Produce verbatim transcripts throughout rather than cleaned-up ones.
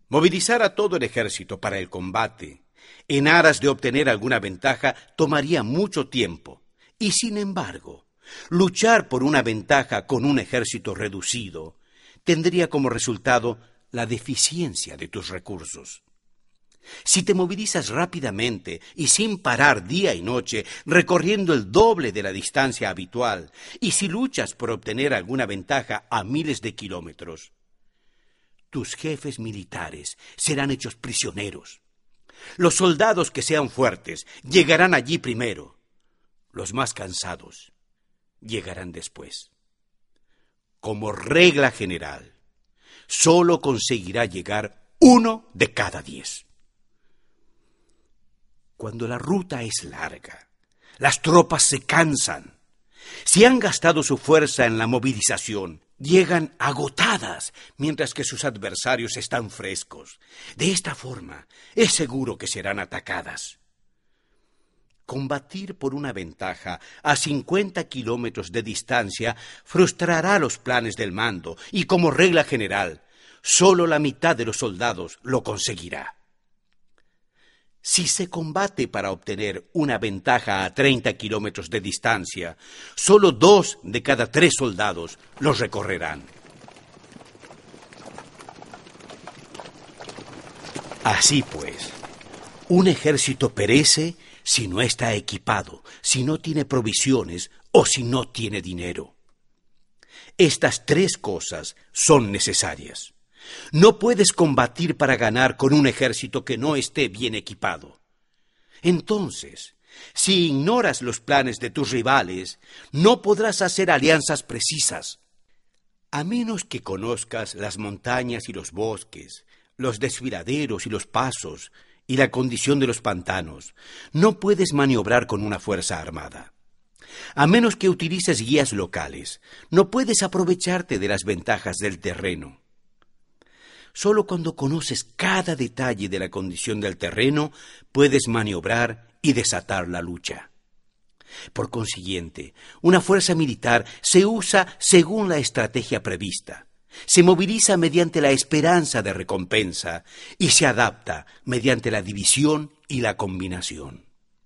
Movilizar a todo el ejército para el combate, en aras de obtener alguna ventaja, tomaría mucho tiempo. Y sin embargo, luchar por una ventaja con un ejército reducido tendría como resultado la deficiencia de tus recursos. Si te movilizas rápidamente y sin parar día y noche, recorriendo el doble de la distancia habitual, y si luchas por obtener alguna ventaja a miles de kilómetros, tus jefes militares serán hechos prisioneros. Los soldados que sean fuertes llegarán allí primero. Los más cansados llegarán después. Como regla general, solo conseguirá llegar uno de cada diez. Cuando la ruta es larga, las tropas se cansan. Si han gastado su fuerza en la movilización, llegan agotadas, mientras que sus adversarios están frescos. De esta forma, es seguro que serán atacadas. Combatir por una ventaja a cincuenta kilómetros de distancia frustrará los planes del mando y, como regla general, solo la mitad de los soldados lo conseguirá. Si se combate para obtener una ventaja a treinta kilómetros de distancia, solo dos de cada tres soldados los recorrerán. Así pues, un ejército perece si no está equipado, si no tiene provisiones o si no tiene dinero. Estas tres cosas son necesarias. No puedes combatir para ganar con un ejército que no esté bien equipado. Entonces, si ignoras los planes de tus rivales, no podrás hacer alianzas precisas. A menos que conozcas las montañas y los bosques, los desfiladeros y los pasos, y la condición de los pantanos, no puedes maniobrar con una fuerza armada. A menos que utilices guías locales, no puedes aprovecharte de las ventajas del terreno. Solo cuando conoces cada detalle de la condición del terreno, puedes maniobrar y desatar la lucha. Por consiguiente, una fuerza militar se usa según la estrategia prevista, se moviliza mediante la esperanza de recompensa y se adapta mediante la división y la combinación.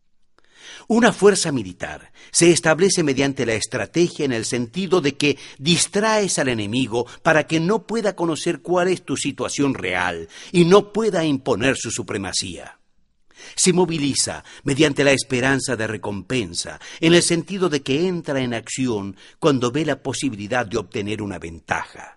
Una fuerza militar se establece mediante la estrategia en el sentido de que distraes al enemigo para que no pueda conocer cuál es tu situación real y no pueda imponer su supremacía. Se moviliza mediante la esperanza de recompensa en el sentido de que entra en acción cuando ve la posibilidad de obtener una ventaja.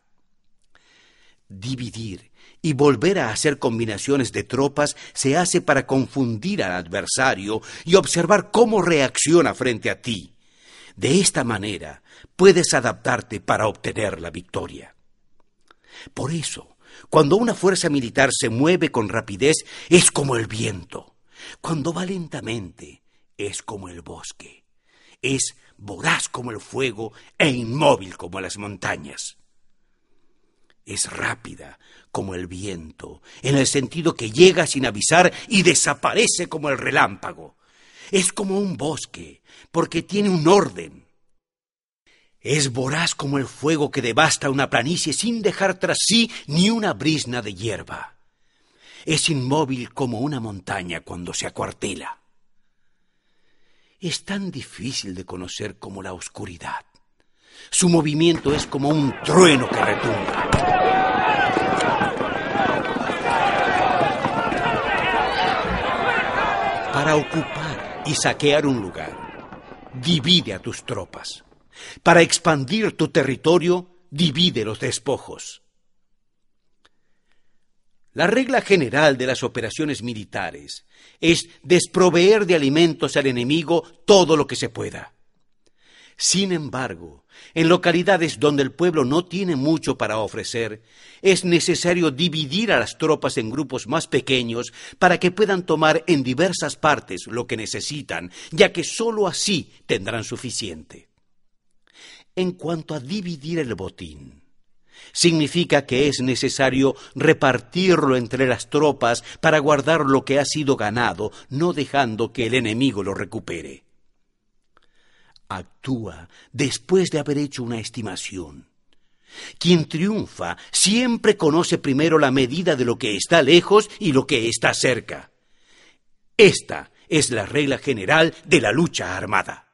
Dividir y volver a hacer combinaciones de tropas se hace para confundir al adversario y observar cómo reacciona frente a ti. De esta manera, puedes adaptarte para obtener la victoria. Por eso, cuando una fuerza militar se mueve con rapidez, es como el viento. Cuando va lentamente, es como el bosque. Es voraz como el fuego e inmóvil como las montañas. Es rápida como el viento, en el sentido que llega sin avisar y desaparece como el relámpago. Es como un bosque, porque tiene un orden. Es voraz como el fuego que devasta una planicie sin dejar tras sí ni una brizna de hierba. Es inmóvil como una montaña cuando se acuartela. Es tan difícil de conocer como la oscuridad. Su movimiento es como un trueno que retumba. Para ocupar y saquear un lugar, divide a tus tropas. Para expandir tu territorio, divide los despojos. La regla general de las operaciones militares es desproveer de alimentos al enemigo todo lo que se pueda. Sin embargo, en localidades donde el pueblo no tiene mucho para ofrecer, es necesario dividir a las tropas en grupos más pequeños para que puedan tomar en diversas partes lo que necesitan, ya que sólo así tendrán suficiente. En cuanto a dividir el botín, significa que es necesario repartirlo entre las tropas para guardar lo que ha sido ganado, no dejando que el enemigo lo recupere. Actúa después de haber hecho una estimación. Quien triunfa siempre conoce primero la medida de lo que está lejos y lo que está cerca. Esta es la regla general de la lucha armada.